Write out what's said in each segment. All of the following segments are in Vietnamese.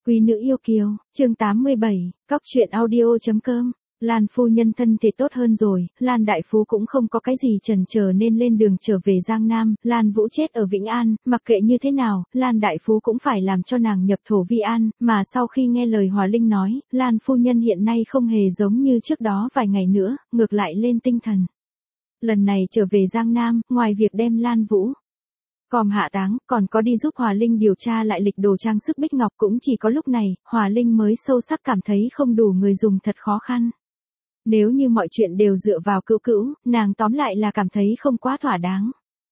Quý nữ yêu kiều, chương 87, Cóc truyện audio.com. Lan phu nhân thân thể tốt hơn rồi, Lan đại phú cũng không có cái gì chần chờ nên lên đường trở về Giang Nam, Lan Vũ chết ở Vĩnh An, mặc kệ như thế nào, Lan đại phú cũng phải làm cho nàng nhập thổ vi an, mà sau khi nghe lời Hòa Linh nói, Lan phu nhân hiện nay không hề giống như trước đó vài ngày nữa, ngược lại lên tinh thần. Lần này trở về Giang Nam, ngoài việc đem Lan Vũ Còm hạ táng, còn có đi giúp Hòa Linh điều tra lại lịch đồ trang sức bích ngọc, cũng chỉ có lúc này, Hòa Linh mới sâu sắc cảm thấy không đủ người dùng thật khó khăn. Nếu như mọi chuyện đều dựa vào cữu cữu, nàng tóm lại là cảm thấy không quá thỏa đáng.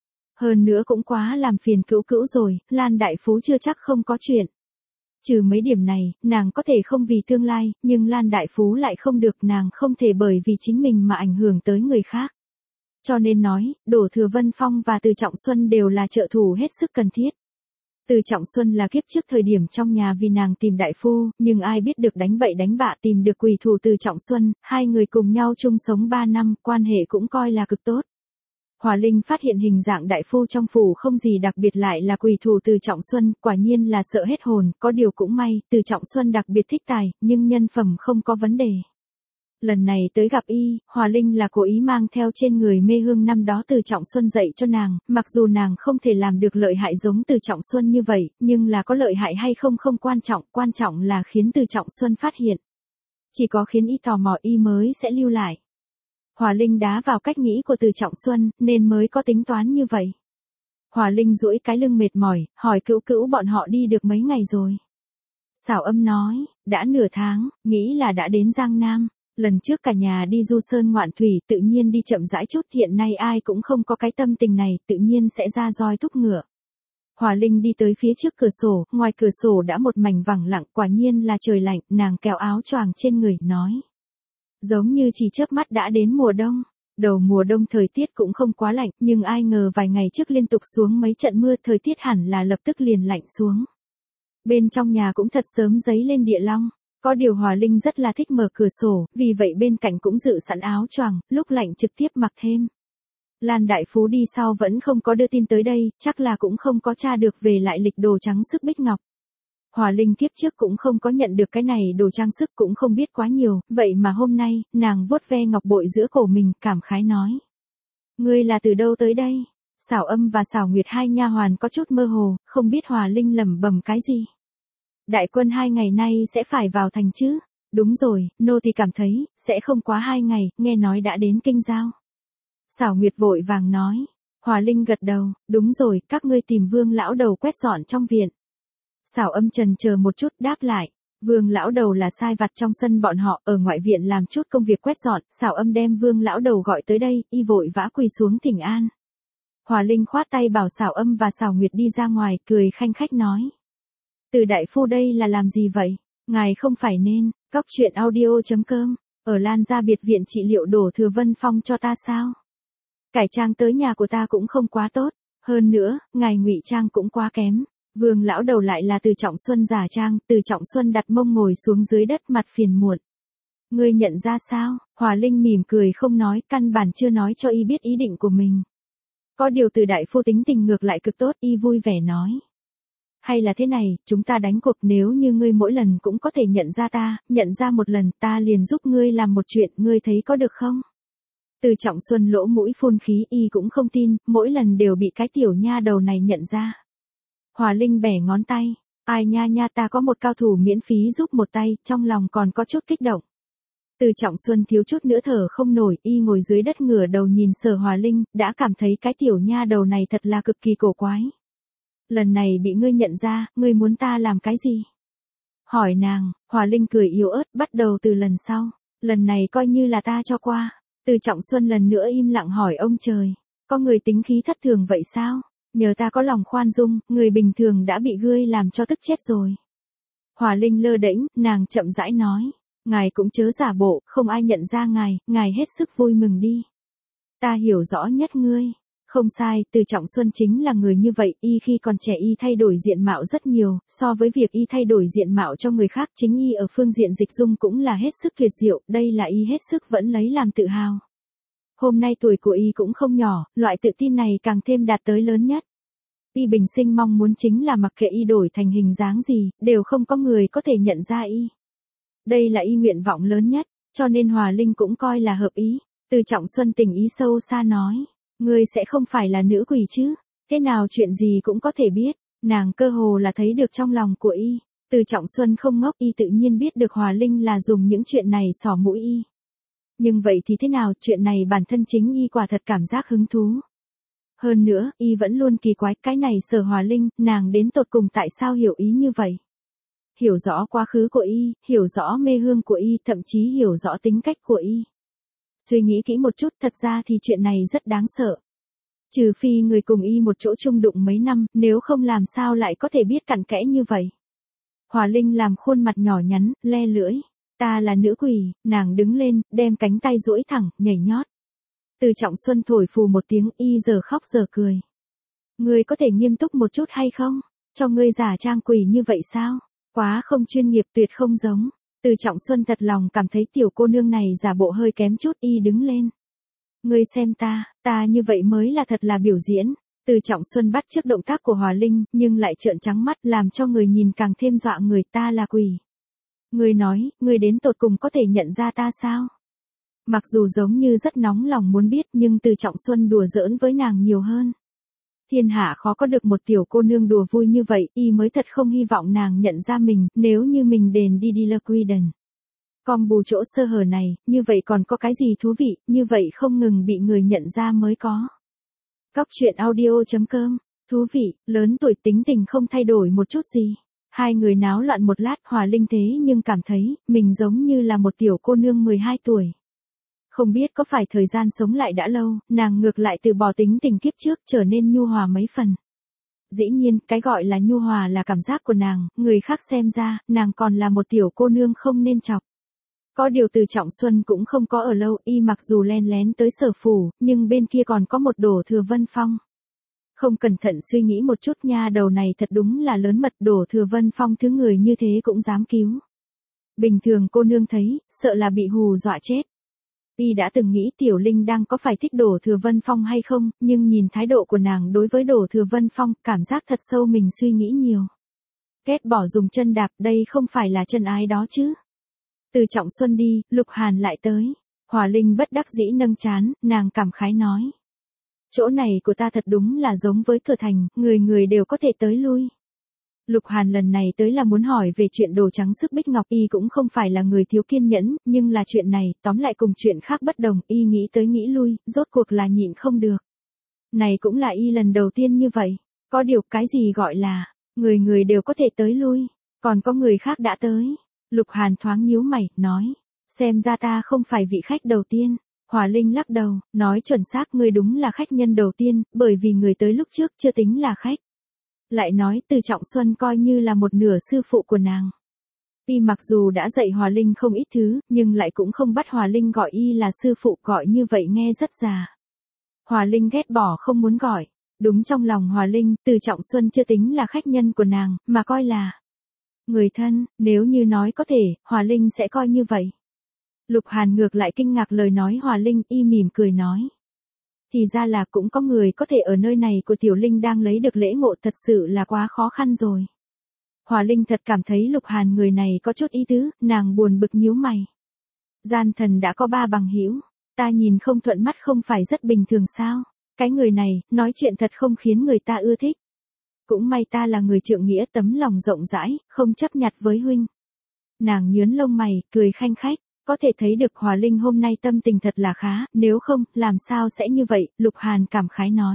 Hơn nữa cũng quá làm phiền cữu cữu rồi, Lan đại phú chưa chắc không có chuyện. Trừ mấy điểm này, nàng có thể không vì tương lai, nhưng Lan đại phú lại không được, nàng không thể bởi vì chính mình mà ảnh hưởng tới người khác. Cho nên nói, Đỗ Thừa Vân Phong và Từ Trọng Xuân đều là trợ thủ hết sức cần thiết. Từ Trọng Xuân là kiếp trước thời điểm trong nhà vì nàng tìm đại phu, nhưng ai biết được đánh bậy đánh bạ tìm được quỷ thủ Từ Trọng Xuân, hai người cùng nhau chung sống 3 năm, quan hệ cũng coi là cực tốt. Hòa Linh phát hiện hình dạng đại phu trong phủ không gì đặc biệt, lại là quỷ thủ Từ Trọng Xuân, quả nhiên là sợ hết hồn, có điều cũng may, Từ Trọng Xuân đặc biệt thích tài, nhưng nhân phẩm không có vấn đề. Lần này tới gặp y, Hòa Linh là cố ý mang theo trên người mê hương năm đó Từ Trọng Xuân dạy cho nàng, mặc dù nàng không thể làm được lợi hại giống Từ Trọng Xuân như vậy, nhưng là có lợi hại hay không không quan trọng là khiến Từ Trọng Xuân phát hiện. Chỉ có khiến y tò mò y mới sẽ lưu lại. Hòa Linh đá vào cách nghĩ của Từ Trọng Xuân, nên mới có tính toán như vậy. Hòa Linh duỗi cái lưng mệt mỏi, hỏi cữu cữu bọn họ đi được mấy ngày rồi. Xảo Âm nói, đã nửa tháng, nghĩ là đã đến Giang Nam. Lần trước cả nhà đi du sơn ngoạn thủy, tự nhiên đi chậm rãi chút, hiện nay ai cũng không có cái tâm tình này, tự nhiên sẽ ra roi thúc ngựa. Hòa Linh đi tới phía trước cửa sổ, ngoài cửa sổ đã một mảnh vắng lặng, quả nhiên là trời lạnh, nàng kéo áo choàng trên người, nói. Giống như chỉ chớp mắt đã đến mùa đông. Đầu mùa đông thời tiết cũng không quá lạnh, nhưng ai ngờ vài ngày trước liên tục xuống mấy trận mưa, thời tiết hẳn là lập tức liền lạnh xuống. Bên trong nhà cũng thật sớm giấy lên địa long. Có điều Hòa Linh rất là thích mở cửa sổ, vì vậy bên cạnh cũng dự sẵn áo choàng, lúc lạnh trực tiếp mặc thêm. Lan đại phú đi sau vẫn không có đưa tin tới đây, chắc là cũng không có tra được về lại lịch đồ trang sức bích ngọc. Hòa Linh kiếp trước cũng không có nhận được cái này đồ trang sức, cũng không biết quá nhiều, vậy mà hôm nay, nàng vuốt ve ngọc bội giữa cổ mình, cảm khái nói. Ngươi là từ đâu tới đây? Xảo Âm và Xảo Nguyệt hai nha hoàn có chút mơ hồ, không biết Hòa Linh lẩm bẩm cái gì. Đại quân 2 ngày nay sẽ phải vào thành chứ? Đúng rồi, nô thì cảm thấy, sẽ không quá 2 ngày, nghe nói đã đến Kinh Giao. Xảo Nguyệt vội vàng nói. Hòa Linh gật đầu, đúng rồi, các ngươi tìm Vương lão đầu quét dọn trong viện. Xảo Âm chần chờ một chút đáp lại. Vương lão đầu là sai vặt trong sân bọn họ, ở ngoại viện làm chút công việc quét dọn, Xảo Âm đem Vương lão đầu gọi tới đây, y vội vã quỳ xuống thỉnh an. Hòa Linh khoát tay bảo Xảo Âm và Xảo Nguyệt đi ra ngoài, cười khanh khách nói. Từ đại phu đây là làm gì vậy? Ngài không phải nên, Cóc truyện audio.com, ở Lan gia biệt viện trị liệu Đỗ Thừa Vân Phong cho ta sao? Cải trang tới nhà của ta cũng không quá tốt, hơn nữa, ngài ngụy trang cũng quá kém. Vương lão đầu lại là Từ Trọng Xuân giả trang, Từ Trọng Xuân đặt mông ngồi xuống dưới đất, mặt phiền muộn. Ngươi nhận ra sao? Hòa Linh mỉm cười không nói, căn bản chưa nói cho y biết ý định của mình. Có điều Từ đại phu tính tình ngược lại cực tốt, y vui vẻ nói. Hay là thế này, chúng ta đánh cuộc, nếu như ngươi mỗi lần cũng có thể nhận ra ta, nhận ra một lần, ta liền giúp ngươi làm một chuyện, ngươi thấy có được không? Từ Trọng Xuân lỗ mũi phun khí, y cũng không tin, mỗi lần đều bị cái tiểu nha đầu này nhận ra. Hòa Linh bẻ ngón tay, ai nha, ta có một cao thủ miễn phí giúp một tay, trong lòng còn có chút kích động. Từ Trọng Xuân thiếu chút nữa thở không nổi, y ngồi dưới đất ngửa đầu nhìn Sở Hòa Linh, đã cảm thấy cái tiểu nha đầu này thật là cực kỳ cổ quái. Lần này bị ngươi nhận ra, ngươi muốn ta làm cái gì? Hỏi nàng, Hòa Linh cười yếu ớt, bắt đầu từ lần sau. Lần này coi như là ta cho qua. Từ Trọng Xuân lần nữa im lặng hỏi ông trời. Có người tính khí thất thường vậy sao? Nhờ ta có lòng khoan dung, người bình thường đã bị ngươi làm cho tức chết rồi. Hòa Linh lơ đễnh, nàng chậm rãi nói. Ngài cũng chớ giả bộ, không ai nhận ra ngài hết sức vui mừng đi. Ta hiểu rõ nhất ngươi. Không sai, Từ Trọng Xuân chính là người như vậy, y khi còn trẻ y thay đổi diện mạo rất nhiều, so với việc y thay đổi diện mạo cho người khác, chính y ở phương diện dịch dung cũng là hết sức tuyệt diệu, đây là y hết sức vẫn lấy làm tự hào. Hôm nay tuổi của y cũng không nhỏ, loại tự tin này càng thêm đạt tới lớn nhất. Y bình sinh mong muốn chính là mặc kệ Y đổi thành hình dáng gì, đều không có người có thể nhận ra Y. Đây là Y nguyện vọng lớn nhất, cho nên Hòa Linh cũng coi là hợp ý. Từ Trọng Xuân tình ý sâu xa nói, ngươi sẽ không phải là nữ quỷ chứ, thế nào chuyện gì cũng có thể biết, nàng cơ hồ là thấy được trong lòng của Y. Từ Trọng Xuân không ngốc, Y tự nhiên biết được Hòa Linh là dùng những chuyện này xỏ mũi Y. Nhưng vậy thì thế nào, chuyện này bản thân chính Y quả thật cảm giác hứng thú. Hơn nữa, Y vẫn luôn kỳ quái cái này Sở Hòa Linh, nàng đến tột cùng tại sao hiểu ý như vậy. Hiểu rõ quá khứ của Y, hiểu rõ mê hương của Y, thậm chí hiểu rõ tính cách của Y. Suy nghĩ kỹ một chút, thật ra thì chuyện này rất đáng sợ. Trừ phi người cùng Y một chỗ chung đụng mấy năm, nếu không làm sao lại có thể biết cặn kẽ như vậy. Hòa Linh làm khuôn mặt nhỏ nhắn, le lưỡi. Ta là nữ quỷ, nàng đứng lên, đem cánh tay duỗi thẳng, nhảy nhót. Từ Trọng Xuân thổi phù một tiếng, Y giờ khóc giờ cười. Ngươi có thể nghiêm túc một chút hay không? Cho ngươi giả trang quỷ như vậy sao? Quá không chuyên nghiệp, tuyệt không giống. Từ Trọng Xuân thật lòng cảm thấy tiểu cô nương này giả bộ hơi kém chút. Y đứng lên. Ngươi xem ta như vậy mới là thật là biểu diễn. Từ Trọng Xuân bắt chước động tác của Hòa Linh, nhưng lại trợn trắng mắt làm cho người nhìn càng thêm dọa người. Ta là quỷ. Ngươi nói, ngươi đến tột cùng có thể nhận ra ta sao? Mặc dù giống như rất nóng lòng muốn biết, nhưng Từ Trọng Xuân đùa giỡn với nàng nhiều hơn. Thiên hạ khó có được một tiểu cô nương đùa vui như vậy, Y mới thật không hy vọng nàng nhận ra mình, nếu như mình đền đi đi Queden. Còn bù chỗ sơ hở này, như vậy còn có cái gì thú vị, như vậy không ngừng bị người nhận ra mới có. Cóc truyện audio.com, thú vị, lớn tuổi tính tình không thay đổi một chút gì. Hai người náo loạn một lát, Hòa Linh thế nhưng cảm thấy, mình giống như là một tiểu cô nương 12 tuổi. Không biết có phải thời gian sống lại đã lâu, nàng ngược lại từ bỏ tính tình kiếp trước trở nên nhu hòa mấy phần. Dĩ nhiên, cái gọi là nhu hòa là cảm giác của nàng, người khác xem ra, nàng còn là một tiểu cô nương không nên chọc. Có điều Từ Trọng Xuân cũng không có ở lâu, Y mặc dù len lén tới Sở phủ, nhưng bên kia còn có một Đổ Thừa Vân Phong. Không cẩn thận suy nghĩ một chút, nha đầu này thật đúng là lớn mật, Đổ Thừa Vân Phong thứ người như thế cũng dám cứu. Bình thường cô nương thấy, sợ là bị hù dọa chết. Y đã từng nghĩ Tiểu Linh đang có phải thích Đổ Thừa Vân Phong hay không, nhưng nhìn thái độ của nàng đối với Đổ Thừa Vân Phong, cảm giác thật sâu mình suy nghĩ nhiều. Ghét bỏ dùng chân đạp, đây không phải là chân ái đó chứ. Từ Trọng Xuân đi, Lục Hàn lại tới. Hòa Linh bất đắc dĩ nâng trán, nàng cảm khái nói. Chỗ này của ta thật đúng là giống với cửa thành, người người đều có thể tới lui. Lục Hàn lần này tới là muốn hỏi về chuyện đồ trắng sức bích ngọc. Y cũng không phải là người thiếu kiên nhẫn, nhưng là chuyện này, tóm lại cùng chuyện khác bất đồng. Y nghĩ tới nghĩ lui, rốt cuộc là nhịn không được. Này cũng là Y lần đầu tiên như vậy. Có điều cái gì gọi là, người người đều có thể tới lui, còn có người khác đã tới. Lục Hàn thoáng nhíu mày, nói. Xem ra ta không phải vị khách đầu tiên. Hòa Linh lắc đầu, nói chuẩn xác, ngươi đúng là khách nhân đầu tiên, bởi vì người tới lúc trước chưa tính là khách. Lại nói Từ Trọng Xuân coi như là một nửa sư phụ của nàng. Y mặc dù đã dạy Hòa Linh không ít thứ, nhưng lại cũng không bắt Hòa Linh gọi Y là sư phụ, gọi như vậy nghe rất già. Hòa Linh ghét bỏ không muốn gọi. Đúng trong lòng Hòa Linh, Từ Trọng Xuân chưa tính là khách nhân của nàng, mà coi là người thân, nếu như nói có thể, Hòa Linh sẽ coi như vậy. Lục Hàn ngược lại kinh ngạc lời nói Hòa Linh, Y mỉm cười nói. Thì ra là cũng có người có thể ở nơi này của Tiểu Linh đang lấy được lễ ngộ, thật sự là quá khó khăn rồi. Hòa Linh thật cảm thấy Lục Hàn người này có chút ý tứ, nàng buồn bực nhíu mày. Gian thần đã có 3 bằng hữu, ta nhìn không thuận mắt không phải rất bình thường sao? Cái người này, nói chuyện thật không khiến người ta ưa thích. Cũng may ta là người trượng nghĩa, tấm lòng rộng rãi, không chấp nhặt với huynh. Nàng nhướn lông mày, cười khanh khách. Có thể thấy được Hòa Linh hôm nay tâm tình thật là khá, nếu không, làm sao sẽ như vậy, Lục Hàn cảm khái nói.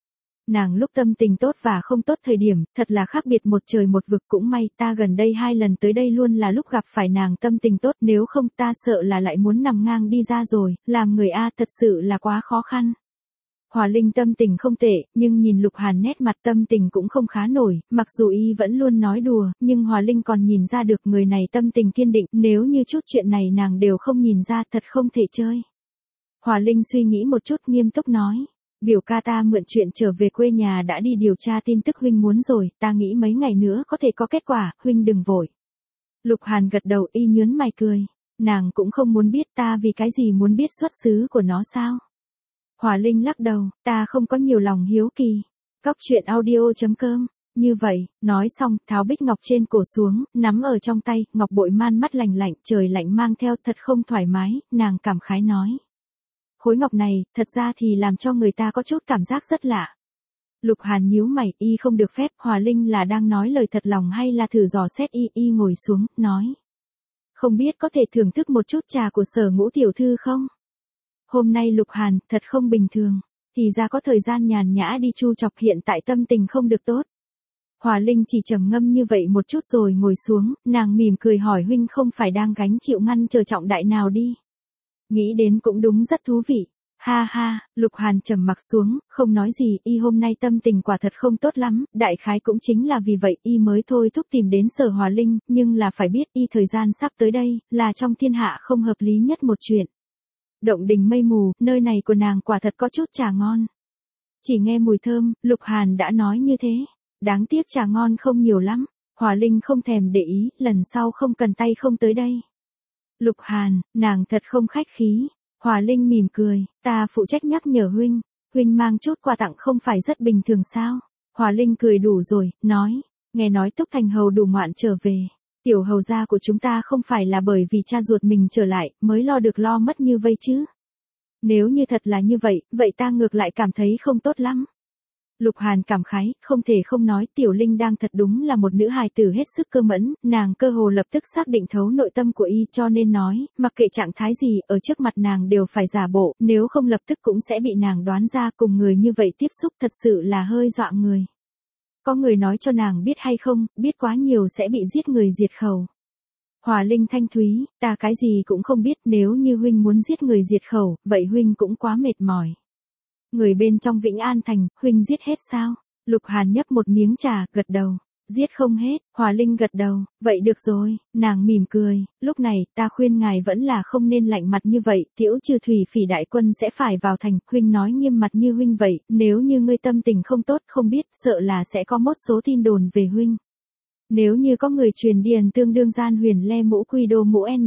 Nàng lúc tâm tình tốt và không tốt thời điểm, thật là khác biệt một trời một vực, cũng may ta gần đây 2 lần tới đây luôn là lúc gặp phải nàng tâm tình tốt, nếu không ta sợ là lại muốn nằm ngang đi ra rồi, làm người A thật sự là quá khó khăn. Hòa Linh tâm tình không tệ, nhưng nhìn Lục Hàn nét mặt tâm tình cũng không khá nổi, mặc dù Y vẫn luôn nói đùa, nhưng Hòa Linh còn nhìn ra được người này tâm tình kiên định, nếu như chút chuyện này nàng đều không nhìn ra thật không thể chơi. Hòa Linh suy nghĩ một chút nghiêm túc nói, biểu ca ta mượn chuyện trở về quê nhà đã đi điều tra tin tức huynh muốn rồi, ta nghĩ mấy ngày nữa có thể có kết quả, huynh đừng vội. Lục Hàn gật đầu, Y nhớn mày cười, nàng cũng không muốn biết, ta vì cái gì muốn biết xuất xứ của nó sao? Hòa Linh lắc đầu, ta không có nhiều lòng hiếu kỳ. Cóc truyện audio.com. Như vậy, nói xong, tháo bích ngọc trên cổ xuống, nắm ở trong tay, ngọc bội man mắt lạnh lạnh, trời lạnh mang theo, thật không thoải mái, nàng cảm khái nói. Khối ngọc này, thật ra thì làm cho người ta có chút cảm giác rất lạ. Lục Hàn nhíu mày, y không được phép, Hòa Linh là đang nói lời thật lòng hay là thử dò xét y ngồi xuống, nói. Không biết có thể thưởng thức một chút trà của Sở Ngũ tiểu thư không? Hôm nay Lục Hàn, thật không bình thường, thì ra có thời gian nhàn nhã đi chu chọc, hiện tại tâm tình không được tốt. Hòa Linh chỉ trầm ngâm như vậy một chút rồi ngồi xuống, nàng mỉm cười hỏi huynh không phải đang gánh chịu ngăn chờ trọng đại nào đi. Nghĩ đến cũng đúng rất thú vị. Ha ha, Lục Hàn trầm mặc xuống, không nói gì, y hôm nay tâm tình quả thật không tốt lắm, đại khái cũng chính là vì vậy y mới thôi thúc tìm đến Sở Hòa Linh, nhưng là phải biết y thời gian sắp tới đây, là trong thiên hạ không hợp lý nhất một chuyện. Động đình mây mù, nơi này của nàng quả thật có chút trà ngon. Chỉ nghe mùi thơm, Lục Hàn đã nói như thế. Đáng tiếc trà ngon không nhiều lắm. Hòa Linh không thèm để ý, lần sau không cần tay không tới đây. Lục Hàn, nàng thật không khách khí. Hòa Linh mỉm cười, ta phụ trách nhắc nhở huynh. Huynh mang chút quà tặng không phải rất bình thường sao? Hòa Linh cười đủ rồi, nói. Nghe nói Túc Thành Hầu đủ ngoạn trở về. Tiểu hầu gia của chúng ta không phải là bởi vì cha ruột mình trở lại, mới lo được lo mất như vây chứ. Nếu như thật là như vậy, vậy ta ngược lại cảm thấy không tốt lắm. Lục Hàn cảm khái, không thể không nói Tiểu Linh đang thật đúng là một nữ hài tử hết sức cơ mẫn, nàng cơ hồ lập tức xác định thấu nội tâm của y cho nên nói, mặc kệ trạng thái gì, ở trước mặt nàng đều phải giả bộ, nếu không lập tức cũng sẽ bị nàng đoán ra, cùng người như vậy tiếp xúc thật sự là hơi dọa người. Có người nói cho nàng biết hay không, biết quá nhiều sẽ bị giết người diệt khẩu. Hòa Linh thanh thúy, ta cái gì cũng không biết, nếu như huynh muốn giết người diệt khẩu, vậy huynh cũng quá mệt mỏi. Người bên trong Vĩnh An Thành, huynh giết hết sao? Lục Hàn nhấp một miếng trà, gật đầu. Giết không hết, Hòa Linh gật đầu, vậy được rồi, nàng mỉm cười, lúc này, ta khuyên ngài vẫn là không nên lạnh mặt như vậy, Tiễu Trừ Thủy Phỉ đại quân sẽ phải vào thành, huynh nói nghiêm mặt như huynh vậy, nếu như ngươi tâm tình không tốt không biết, sợ là sẽ có một số tin đồn về huynh. Nếu như có người truyền điền tương đương gian huyền le mũ quy đô mũ n.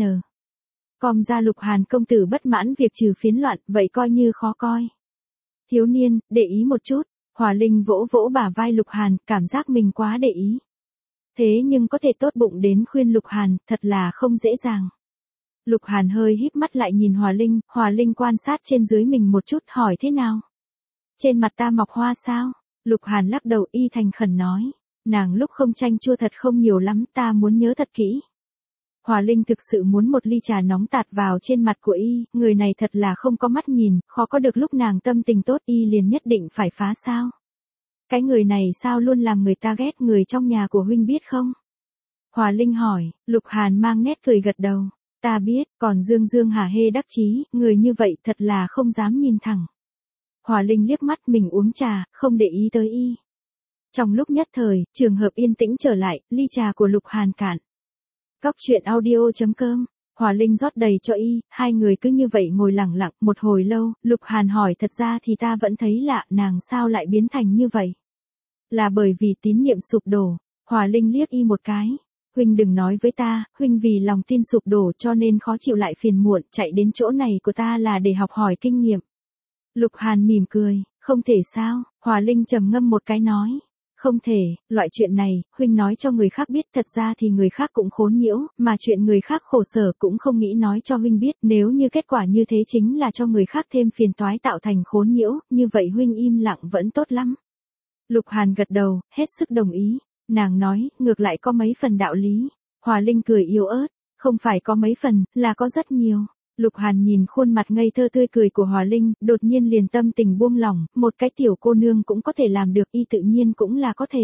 Com ra Lục Hàn công tử bất mãn việc trừ phiến loạn, vậy coi như khó coi. Thiếu niên, để ý một chút. Hòa Linh vỗ vỗ bả vai Lục Hàn, cảm giác mình quá để ý. Thế nhưng có thể tốt bụng đến khuyên Lục Hàn, thật là không dễ dàng. Lục Hàn hơi híp mắt lại nhìn Hòa Linh quan sát trên dưới mình một chút, hỏi thế nào? Trên mặt ta mọc hoa sao? Lục Hàn lắc đầu, y thành khẩn nói. Nàng lúc không chanh chua thật không nhiều lắm, ta muốn nhớ thật kỹ. Hòa Linh thực sự muốn một ly trà nóng tạt vào trên mặt của y, người này thật là không có mắt nhìn, khó có được lúc nàng tâm tình tốt y liền nhất định phải phá sao. Cái người này sao luôn làm người ta ghét, người trong nhà của huynh biết không? Hòa Linh hỏi, Lục Hàn mang nét cười gật đầu, ta biết, còn Dương hả hê đắc chí, người như vậy thật là không dám nhìn thẳng. Hòa Linh liếc mắt mình uống trà, không để ý tới y. Trong lúc nhất thời, trường hợp yên tĩnh trở lại, ly trà của Lục Hàn cạn. Cóc truyện audio.com. Hòa Linh rót đầy cho y, hai người cứ như vậy ngồi lặng lặng một hồi lâu, Lục Hàn hỏi thật ra thì ta vẫn thấy lạ, nàng sao lại biến thành như vậy? Là bởi vì tín niệm sụp đổ. Hòa Linh liếc y một cái. Huynh đừng nói với ta, huynh vì lòng tin sụp đổ cho nên khó chịu lại phiền muộn, chạy đến chỗ này của ta là để học hỏi kinh nghiệm. Lục Hàn mỉm cười, không thể sao? Hòa Linh trầm ngâm một cái nói. Không thể, loại chuyện này, huynh nói cho người khác biết thật ra thì người khác cũng khốn nhiễu, mà chuyện người khác khổ sở cũng không nghĩ nói cho huynh biết, nếu như kết quả như thế chính là cho người khác thêm phiền toái tạo thành khốn nhiễu, như vậy huynh im lặng vẫn tốt lắm. Lục Hàn gật đầu, hết sức đồng ý, nàng nói, ngược lại có mấy phần đạo lý. Hòa Linh cười yếu ớt, không phải có mấy phần, là có rất nhiều. Lục Hàn nhìn khuôn mặt ngây thơ tươi cười của Hòa Linh, đột nhiên liền tâm tình buông lỏng, một cái tiểu cô nương cũng có thể làm được, y tự nhiên cũng là có thể.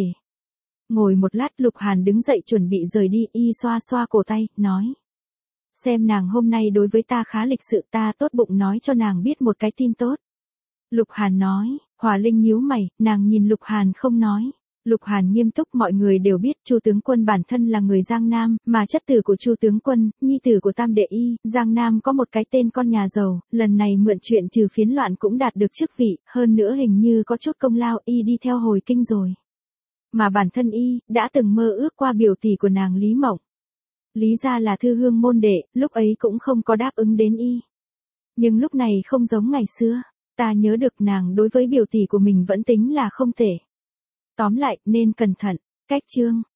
Ngồi một lát Lục Hàn đứng dậy chuẩn bị rời đi, y xoa xoa cổ tay, nói. Xem nàng hôm nay đối với ta khá lịch sự, ta tốt bụng nói cho nàng biết một cái tin tốt. Lục Hàn nói, Hòa Linh nhíu mày, nàng nhìn Lục Hàn không nói. Lục Hàn nghiêm túc, mọi người đều biết Chu tướng quân bản thân là người Giang Nam, mà chất tử của Chu tướng quân, nhi tử của Tam đệ y, Giang Nam có một cái tên con nhà giàu, lần này mượn chuyện trừ phiến loạn cũng đạt được chức vị, hơn nữa hình như có chút công lao, y đi theo hồi kinh rồi. Mà bản thân y, đã từng mơ ước qua biểu tỷ của nàng Lý Mộng. Lý gia là thư hương môn đệ, lúc ấy cũng không có đáp ứng đến y. Nhưng lúc này không giống ngày xưa, ta nhớ được nàng đối với biểu tỷ của mình vẫn tính là không tệ. Tóm lại, nên cẩn thận. Cách chương